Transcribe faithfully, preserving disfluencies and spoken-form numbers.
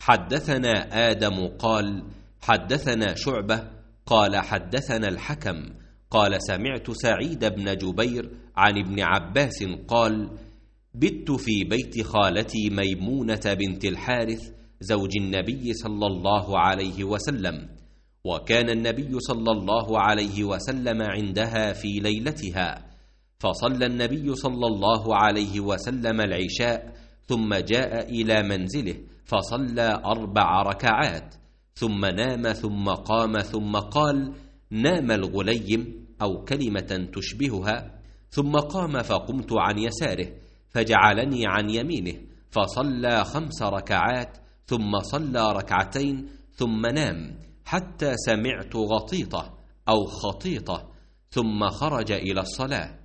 حدثنا آدم قال حدثنا شعبة قال حدثنا الحكم قال سمعت سعيد بن جبير عن ابن عباس قال بت في بيت خالتي ميمونة بنت الحارث زوج النبي صلى الله عليه وسلم، وكان النبي صلى الله عليه وسلم عندها في ليلتها، فصلى النبي صلى الله عليه وسلم العشاء ثم جاء إلى منزله فصلى أربع ركعات ثم نام ثم قام ثم قال نام الغليم أو كلمة تشبهها، ثم قام فقمت عن يساره فجعلني عن يمينه فصلى خمس ركعات ثم صلى ركعتين ثم نام حتى سمعت غطيطة أو خطيطة ثم خرج إلى الصلاة.